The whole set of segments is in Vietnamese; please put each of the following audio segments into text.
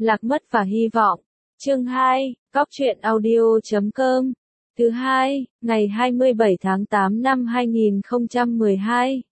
Lạc mất và hy vọng. Chương 2, Cóc truyện audio.com. Thứ hai, ngày 27 tháng 8 năm 2012.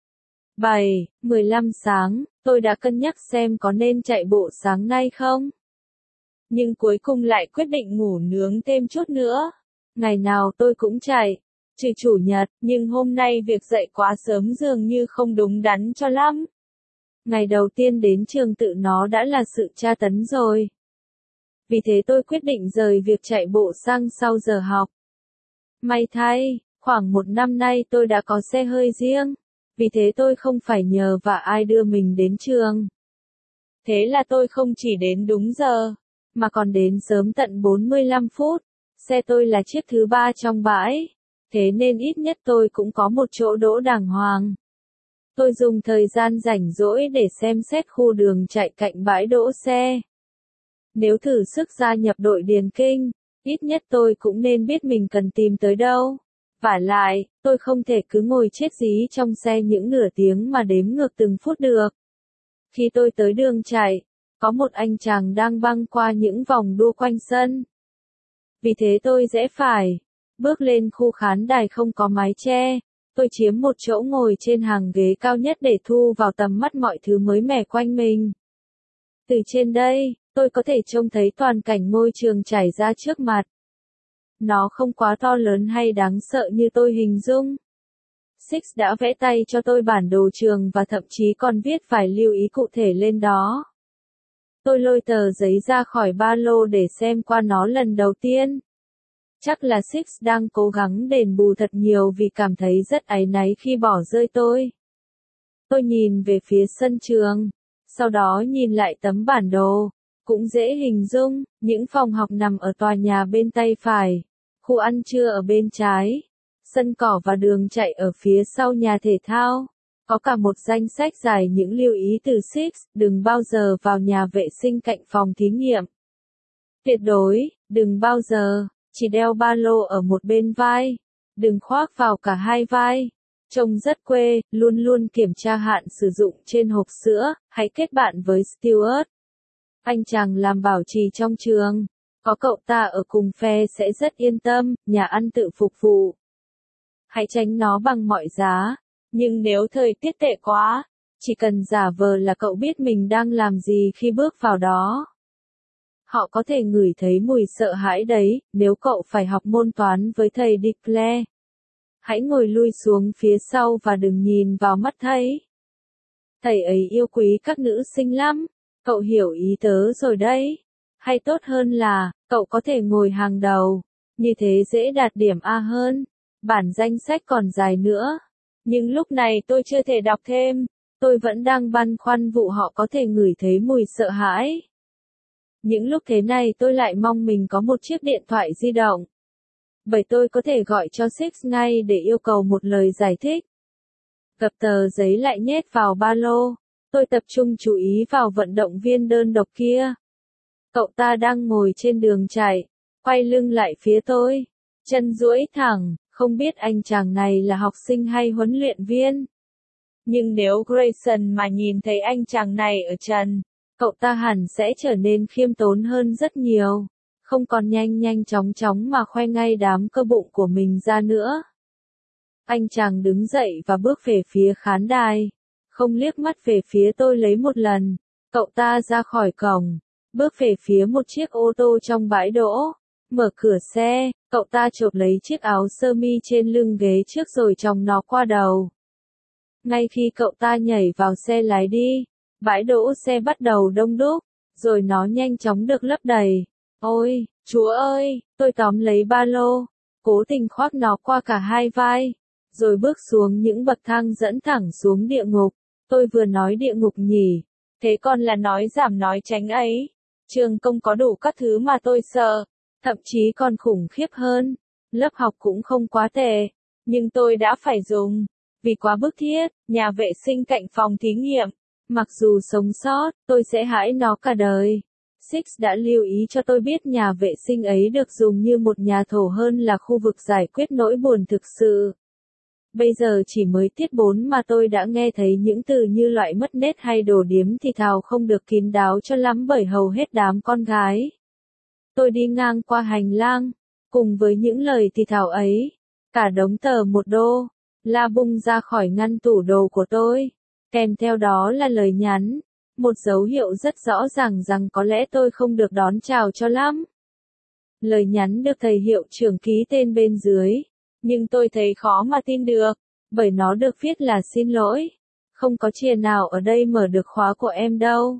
7:15 sáng, tôi đã cân nhắc xem có nên chạy bộ sáng nay không. Nhưng cuối cùng lại quyết định ngủ nướng thêm chút nữa. Ngày nào tôi cũng chạy, trừ chủ nhật, nhưng hôm nay việc dậy quá sớm dường như không đúng đắn cho lắm. Ngày đầu tiên đến trường tự nó đã là sự tra tấn rồi. Vì thế tôi quyết định rời việc chạy bộ sang sau giờ học. May thay, khoảng một năm nay tôi đã có xe hơi riêng, vì thế tôi không phải nhờ vả ai đưa mình đến trường. Thế là tôi không chỉ đến đúng giờ, mà còn đến sớm tận 45 phút. Xe tôi là chiếc thứ 3 trong bãi, thế nên ít nhất tôi cũng có một chỗ đỗ đàng hoàng. Tôi dùng thời gian rảnh rỗi để xem xét khu đường chạy cạnh bãi đỗ xe. Nếu thử sức gia nhập đội điền kinh, ít nhất tôi cũng nên biết mình cần tìm tới đâu. Vả lại, tôi không thể cứ ngồi chết dí trong xe những nửa tiếng mà đếm ngược từng phút được. Khi tôi tới đường chạy, có một anh chàng đang băng qua những vòng đua quanh sân. Vì thế tôi rẽ phải, bước lên khu khán đài không có mái che. Tôi chiếm một chỗ ngồi trên hàng ghế cao nhất để thu vào tầm mắt mọi thứ mới mẻ quanh mình. Từ trên đây, tôi có thể trông thấy toàn cảnh ngôi trường trải ra trước mặt. Nó không quá to lớn hay đáng sợ như tôi hình dung. Six đã vẽ tay cho tôi bản đồ trường và thậm chí còn viết vài lưu ý cụ thể lên đó. Tôi lôi tờ giấy ra khỏi ba lô để xem qua nó lần đầu tiên. Chắc là Six đang cố gắng đền bù thật nhiều vì cảm thấy rất áy náy khi bỏ rơi tôi. Tôi nhìn về phía sân trường, sau đó nhìn lại tấm bản đồ. Cũng dễ hình dung, những phòng học nằm ở tòa nhà bên tay phải, khu ăn trưa ở bên trái, sân cỏ và đường chạy ở phía sau nhà thể thao. Có cả một danh sách dài những lưu ý từ Six, đừng bao giờ vào nhà vệ sinh cạnh phòng thí nghiệm. Tuyệt đối, đừng bao giờ, chỉ đeo ba lô ở một bên vai, đừng khoác vào cả hai vai. Trông rất quê, luôn luôn kiểm tra hạn sử dụng trên hộp sữa, hãy kết bạn với Stewart. Anh chàng làm bảo trì trong trường, có cậu ta ở cùng phe sẽ rất yên tâm, nhà ăn tự phục vụ. Hãy tránh nó bằng mọi giá, nhưng nếu thời tiết tệ quá, chỉ cần giả vờ là cậu biết mình đang làm gì khi bước vào đó. Họ có thể ngửi thấy mùi sợ hãi đấy, nếu cậu phải học môn toán với thầy Declare. Hãy ngồi lui xuống phía sau và đừng nhìn vào mắt thầy. Thầy ấy yêu quý các nữ sinh lắm. Cậu hiểu ý tớ rồi đấy. Hay tốt hơn là, cậu có thể ngồi hàng đầu. Như thế dễ đạt điểm A hơn. Bản danh sách còn dài nữa. Nhưng lúc này tôi chưa thể đọc thêm. Tôi vẫn đang băn khoăn vụ họ có thể ngửi thấy mùi sợ hãi. Những lúc thế này tôi lại mong mình có một chiếc điện thoại di động. Bởi tôi có thể gọi cho Six ngay để yêu cầu một lời giải thích. Gập tờ giấy lại nhét vào ba lô. Tôi tập trung chú ý vào vận động viên đơn độc kia. Cậu ta đang ngồi trên đường chạy, quay lưng lại phía tôi, chân duỗi thẳng, không biết anh chàng này là học sinh hay huấn luyện viên. Nhưng nếu Grayson mà nhìn thấy anh chàng này ở trần, cậu ta hẳn sẽ trở nên khiêm tốn hơn rất nhiều, không còn nhanh nhanh chóng chóng mà khoe ngay đám cơ bụng của mình ra nữa. Anh chàng đứng dậy và bước về phía khán đài. Không liếc mắt về phía tôi lấy một lần, cậu ta ra khỏi cổng, bước về phía một chiếc ô tô trong bãi đỗ, mở cửa xe, cậu ta chộp lấy chiếc áo sơ mi trên lưng ghế trước rồi choàng nó qua đầu. Ngay khi cậu ta nhảy vào xe lái đi, bãi đỗ xe bắt đầu đông đúc, rồi nó nhanh chóng được lấp đầy. Ôi, Chúa ơi, tôi tóm lấy ba lô, cố tình khoác nó qua cả hai vai, rồi bước xuống những bậc thang dẫn thẳng xuống địa ngục. Tôi vừa nói địa ngục nhỉ, thế còn là nói giảm nói tránh ấy. Trường công có đủ các thứ mà tôi sợ, thậm chí còn khủng khiếp hơn. Lớp học cũng không quá tệ, nhưng tôi đã phải dùng, vì quá bức thiết, nhà vệ sinh cạnh phòng thí nghiệm. Mặc dù sống sót, tôi sẽ hãi nó cả đời. Six đã lưu ý cho tôi biết nhà vệ sinh ấy được dùng như một nhà thổ hơn là khu vực giải quyết nỗi buồn thực sự. Bây giờ chỉ mới tiết 4 mà tôi đã nghe thấy những từ như loại mất nết hay đồ điếm thì thào không được kín đáo cho lắm bởi hầu hết đám con gái. Tôi đi ngang qua hành lang, cùng với những lời thì thào ấy, cả đống tờ 1 đô, la bung ra khỏi ngăn tủ đồ của tôi, kèm theo đó là lời nhắn, một dấu hiệu rất rõ ràng rằng có lẽ tôi không được đón chào cho lắm. Lời nhắn được thầy hiệu trưởng ký tên bên dưới, nhưng tôi thấy khó mà tin được, bởi nó được viết là xin lỗi, không có chìa nào ở đây mở được khóa của em đâu.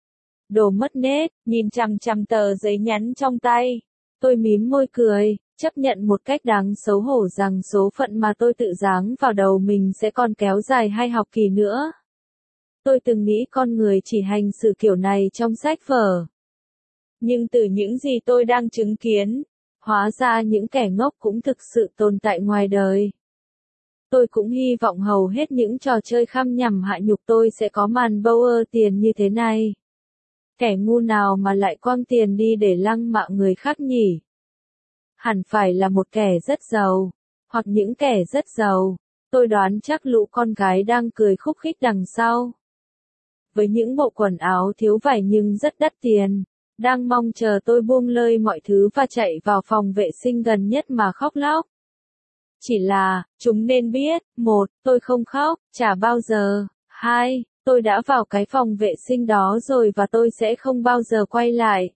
Đồ mất nết, nhìn chằm chằm tờ giấy nhắn trong tay. Tôi mím môi cười, chấp nhận một cách đáng xấu hổ rằng số phận mà tôi tự giáng vào đầu mình sẽ còn kéo dài 2 học kỳ nữa. Tôi từng nghĩ con người chỉ hành xử kiểu này trong sách vở. Nhưng từ những gì tôi đang chứng kiến, hóa ra những kẻ ngốc cũng thực sự tồn tại ngoài đời. Tôi cũng hy vọng hầu hết những trò chơi khăm nhằm hạ nhục tôi sẽ có màn Bauer tiền như thế này. Kẻ ngu nào mà lại quăng tiền đi để lăng mạ người khác nhỉ? Hẳn phải là một kẻ rất giàu, hoặc những kẻ rất giàu. Tôi đoán chắc lũ con gái đang cười khúc khích đằng sau. Với những bộ quần áo thiếu vải nhưng rất đắt tiền, đang mong chờ tôi buông lơi mọi thứ và chạy vào phòng vệ sinh gần nhất mà khóc lóc. Chỉ là, chúng nên biết, 1, tôi không khóc, chả bao giờ, 2, tôi đã vào cái phòng vệ sinh đó rồi và tôi sẽ không bao giờ quay lại.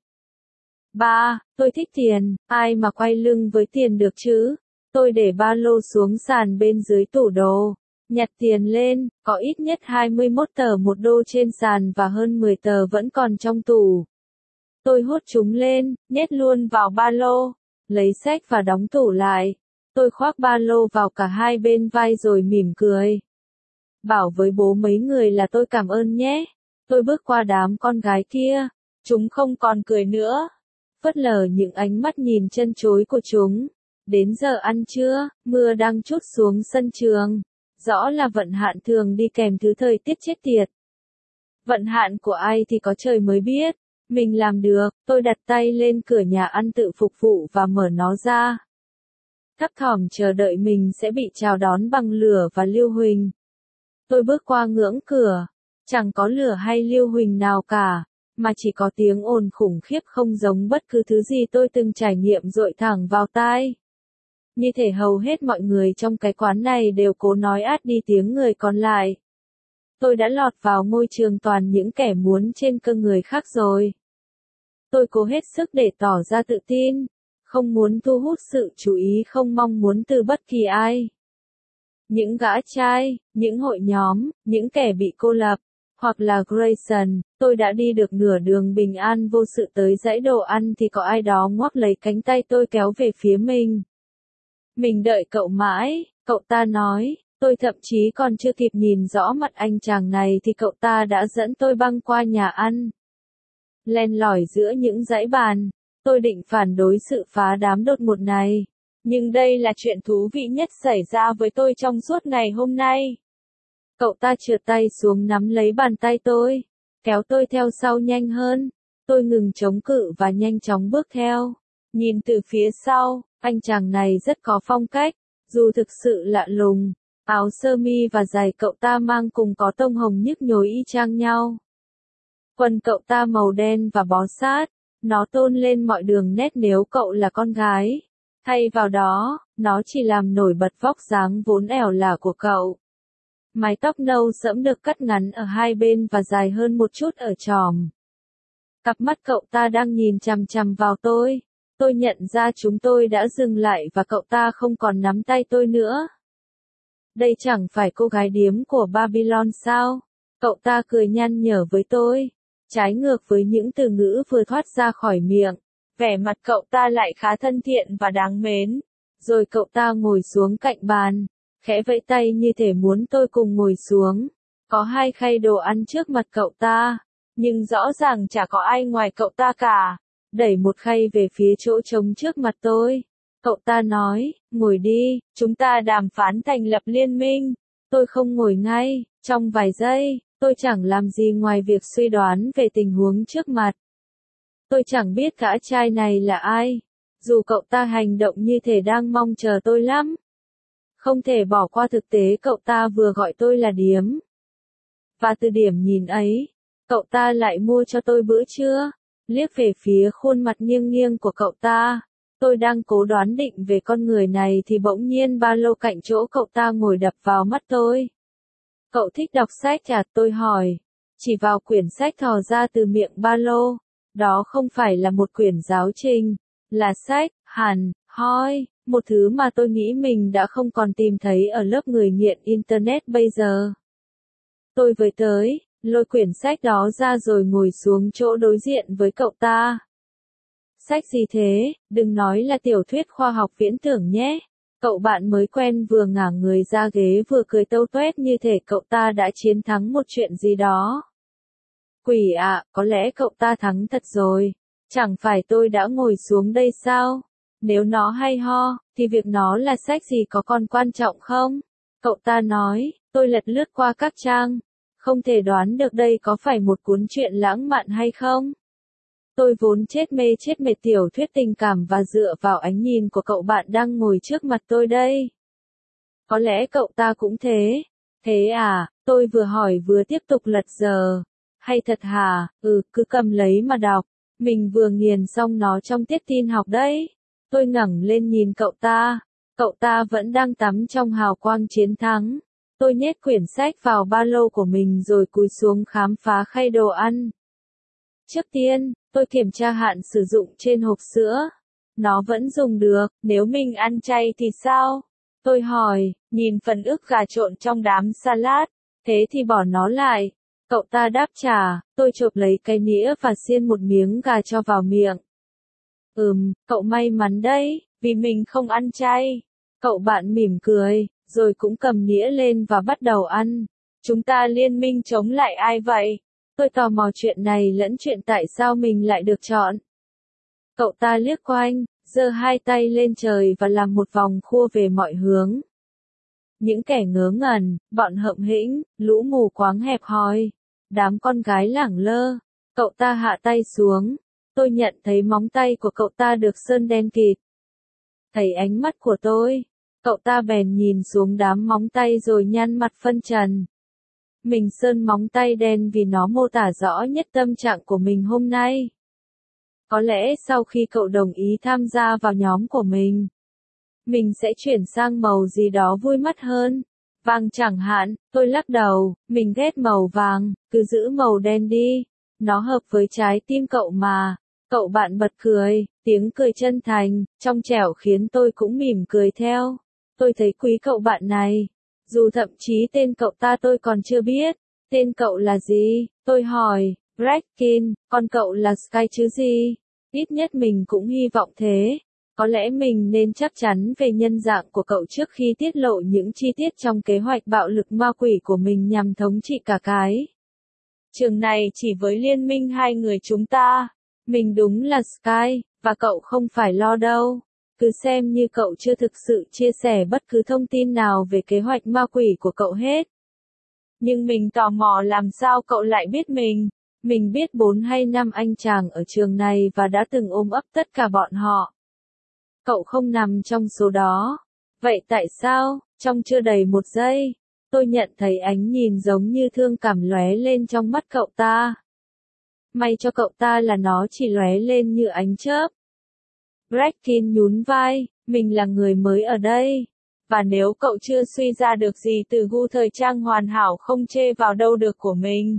3, tôi thích tiền, ai mà quay lưng với tiền được chứ? Tôi để ba lô xuống sàn bên dưới tủ đồ, nhặt tiền lên, có ít nhất 21 tờ 1 đô trên sàn và hơn 10 tờ vẫn còn trong tủ. Tôi hốt chúng lên, nhét luôn vào ba lô, lấy xách và đóng tủ lại. Tôi khoác ba lô vào cả hai bên vai rồi mỉm cười. Bảo với bố mấy người là tôi cảm ơn nhé. Tôi bước qua đám con gái kia, chúng không còn cười nữa. Phớt lờ những ánh mắt nhìn chân chối của chúng. Đến giờ ăn trưa, mưa đang trút xuống sân trường. Rõ là vận hạn thường đi kèm thứ thời tiết chết tiệt. Vận hạn của ai thì có trời mới biết. Mình làm được, tôi đặt tay lên cửa nhà ăn tự phục vụ và mở nó ra. Thấp thỏm chờ đợi mình sẽ bị chào đón bằng lửa và lưu huỳnh. Tôi bước qua ngưỡng cửa, chẳng có lửa hay lưu huỳnh nào cả, mà chỉ có tiếng ồn khủng khiếp không giống bất cứ thứ gì tôi từng trải nghiệm dội thẳng vào tai. Như thể hầu hết mọi người trong cái quán này đều cố nói át đi tiếng người còn lại. Tôi đã lọt vào môi trường toàn những kẻ muốn trên cơ người khác rồi. Tôi cố hết sức để tỏ ra tự tin, không muốn thu hút sự chú ý không mong muốn từ bất kỳ ai. Những gã trai, những hội nhóm, những kẻ bị cô lập, hoặc là Grayson, tôi đã đi được nửa đường bình an vô sự tới dãy đồ ăn thì có ai đó ngoắc lấy cánh tay tôi kéo về phía mình. Mình đợi cậu mãi, cậu ta nói, tôi thậm chí còn chưa kịp nhìn rõ mặt anh chàng này thì cậu ta đã dẫn tôi băng qua nhà ăn. Len lỏi giữa những dãy bàn, tôi định phản đối sự phá đám đột ngột này. Nhưng đây là chuyện thú vị nhất xảy ra với tôi trong suốt ngày hôm nay. Cậu ta trượt tay xuống nắm lấy bàn tay tôi, kéo tôi theo sau nhanh hơn. Tôi ngừng chống cự và nhanh chóng bước theo. Nhìn từ phía sau, anh chàng này rất có phong cách, dù thực sự lạ lùng. Áo sơ mi và giày cậu ta mang cùng có tông hồng nhức nhối y chang nhau. Quần cậu ta màu đen và bó sát, nó tôn lên mọi đường nét nếu cậu là con gái. Thay vào đó, nó chỉ làm nổi bật vóc dáng vốn ẻo lả của cậu. Mái tóc nâu sẫm được cắt ngắn ở hai bên và dài hơn một chút ở tròm. Cặp mắt cậu ta đang nhìn chằm chằm vào tôi. Tôi nhận ra chúng tôi đã dừng lại và cậu ta không còn nắm tay tôi nữa. Đây chẳng phải cô gái điếm của Babylon sao? Cậu ta cười nhăn nhở với tôi. Trái ngược với những từ ngữ vừa thoát ra khỏi miệng. Vẻ mặt cậu ta lại khá thân thiện và đáng mến. Rồi cậu ta ngồi xuống cạnh bàn, khẽ vẫy tay như thể muốn tôi cùng ngồi xuống. Có hai khay đồ ăn trước mặt cậu ta, nhưng rõ ràng chả có ai ngoài cậu ta cả. Đẩy một khay về phía chỗ trống trước mặt tôi. Cậu ta nói, ngồi đi, chúng ta đàm phán thành lập liên minh. Tôi không ngồi ngay, trong vài giây, tôi chẳng làm gì ngoài việc suy đoán về tình huống trước mặt. Tôi chẳng biết gã trai này là ai, dù cậu ta hành động như thể đang mong chờ tôi lắm. Không thể bỏ qua thực tế cậu ta vừa gọi tôi là điếm. Và từ điểm nhìn ấy, cậu ta lại mua cho tôi bữa trưa. Liếc về phía khuôn mặt nghiêng nghiêng của cậu ta, tôi đang cố đoán định về con người này thì bỗng nhiên ba lô cạnh chỗ cậu ta ngồi đập vào mắt tôi. Cậu thích đọc sách à? Tôi hỏi, chỉ vào quyển sách thò ra từ miệng ba lô. Đó không phải là một quyển giáo trình, là sách, hẳn, hoi, một thứ mà tôi nghĩ mình đã không còn tìm thấy ở lớp người nghiện Internet bây giờ. Tôi với tới, lôi quyển sách đó ra rồi ngồi xuống chỗ đối diện với cậu ta. Sách gì thế? Đừng nói là tiểu thuyết khoa học viễn tưởng nhé. Cậu bạn mới quen vừa ngả người ra ghế vừa cười tâu tuét như thể cậu ta đã chiến thắng một chuyện gì đó. Quỷ ạ, có lẽ cậu ta thắng thật rồi. Chẳng phải tôi đã ngồi xuống đây sao? Nếu nó hay ho, thì việc nó là sách gì có còn quan trọng không? Cậu ta nói, tôi lật lướt qua các trang. Không thể đoán được đây có phải một cuốn truyện lãng mạn hay không? Tôi vốn chết mê chết mệt tiểu thuyết tình cảm và dựa vào ánh nhìn của cậu bạn đang ngồi trước mặt tôi đây. Có lẽ cậu ta cũng thế. Thế à, tôi vừa hỏi vừa tiếp tục lật giờ. Hay thật hả? Cứ cầm lấy mà đọc. Mình vừa nghiền xong nó trong tiết tin học đấy. Tôi ngẩng lên nhìn cậu ta. Cậu ta vẫn đang tắm trong hào quang chiến thắng. Tôi nhét quyển sách vào ba lô của mình rồi cúi xuống khám phá khay đồ ăn. Trước tiên, tôi kiểm tra hạn sử dụng trên hộp sữa. Nó vẫn dùng được, nếu mình ăn chay thì sao? Tôi hỏi, nhìn phần ức gà trộn trong đám salad. Thế thì bỏ nó lại. Cậu ta đáp trả, tôi chộp lấy cái nĩa và xiên một miếng gà cho vào miệng. Cậu may mắn đấy, vì mình không ăn chay. Cậu bạn mỉm cười, rồi cũng cầm nĩa lên và bắt đầu ăn. Chúng ta liên minh chống lại ai vậy? Tôi tò mò chuyện này lẫn chuyện tại sao mình lại được chọn. Cậu ta liếc quanh, giơ hai tay lên trời và làm một vòng khua về mọi hướng. Những kẻ ngớ ngẩn, bọn hợm hĩnh, lũ mù quáng hẹp hòi, đám con gái lẳng lơ. Cậu ta hạ tay xuống. Tôi nhận thấy móng tay của cậu ta được sơn đen kịt. Thấy ánh mắt của tôi, cậu ta bèn nhìn xuống đám móng tay rồi nhăn mặt phân trần. Mình sơn móng tay đen vì nó mô tả rõ nhất tâm trạng của mình hôm nay. Có lẽ sau khi cậu đồng ý tham gia vào nhóm của mình sẽ chuyển sang màu gì đó vui mắt hơn. Vàng chẳng hạn, tôi lắc đầu, mình ghét màu vàng, cứ giữ màu đen đi. Nó hợp với trái tim cậu mà. Cậu bạn bật cười, tiếng cười chân thành, trong trẻo khiến tôi cũng mỉm cười theo. Tôi thấy quý cậu bạn này. Dù thậm chí tên cậu ta tôi còn chưa biết. Tên cậu là gì? Tôi hỏi, Breckin, còn cậu là Sky chứ gì? Ít nhất mình cũng hy vọng thế. Có lẽ mình nên chắc chắn về nhân dạng của cậu trước khi tiết lộ những chi tiết trong kế hoạch bạo lực ma quỷ của mình nhằm thống trị cả cái trường này chỉ với liên minh hai người chúng ta. Mình đúng là Sky, và cậu không phải lo đâu. Cứ xem như cậu chưa thực sự chia sẻ bất cứ thông tin nào về kế hoạch ma quỷ của cậu hết. Nhưng mình tò mò làm sao cậu lại biết mình. Mình biết 4 hay 5 anh chàng ở trường này và đã từng ôm ấp tất cả bọn họ. Cậu không nằm trong số đó. Vậy tại sao, trong chưa đầy một giây, tôi nhận thấy ánh nhìn giống như thương cảm lóe lên trong mắt cậu ta. May cho cậu ta là nó chỉ lóe lên như ánh chớp. Breckin nhún vai, mình là người mới ở đây. Và nếu cậu chưa suy ra được gì từ gu thời trang hoàn hảo không chê vào đâu được của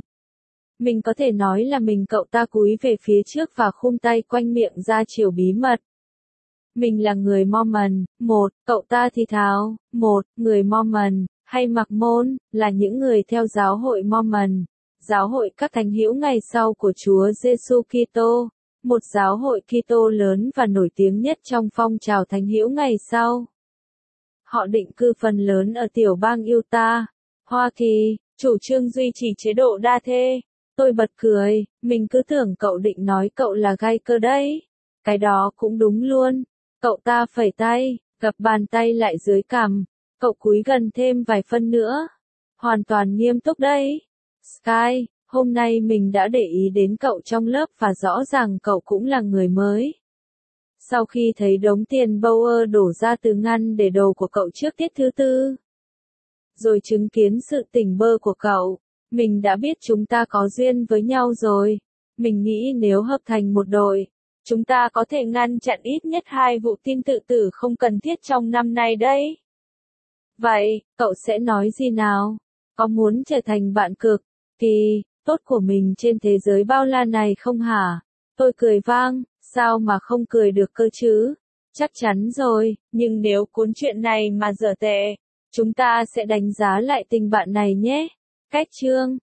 mình có thể nói là cậu ta cúi về phía trước và khum tay quanh miệng ra chiều bí mật. Mình là người Mormon, cậu ta thì thào, người Mormon, hay Mặc Môn, là những người theo giáo hội Mormon, giáo hội các thánh hữu ngày sau của Chúa Giêsu Kitô, một giáo hội Kitô lớn và nổi tiếng nhất trong phong trào thánh hữu ngày sau. Họ định cư phần lớn ở tiểu bang Utah, Hoa Kỳ, chủ trương duy trì chế độ đa thê. Tôi bật cười, mình cứ tưởng cậu định nói cậu là gay cơ đấy. Cái đó cũng đúng luôn. Cậu ta phẩy tay, gập bàn tay lại dưới cằm. Cậu cúi gần thêm vài phân nữa. Hoàn toàn nghiêm túc đấy. Sky, hôm nay mình đã để ý đến cậu trong lớp và rõ ràng cậu cũng là người mới. Sau khi thấy đống tiền Bauer đổ ra từ ngăn để đồ của cậu trước tiết thứ tư, rồi chứng kiến sự tỉnh bơ của cậu, mình đã biết chúng ta có duyên với nhau rồi. Mình nghĩ nếu hợp thành một đội, chúng ta có thể ngăn chặn ít nhất 2 vụ tin tự tử không cần thiết trong năm nay đấy. Vậy, cậu sẽ nói gì nào? Có muốn trở thành bạn cực kỳ tốt của mình trên thế giới bao la này không hả? Tôi cười vang, sao mà không cười được cơ chứ? Chắc chắn rồi, nhưng nếu cuốn chuyện này mà dở tệ, chúng ta sẽ đánh giá lại tình bạn này nhé. Cách chương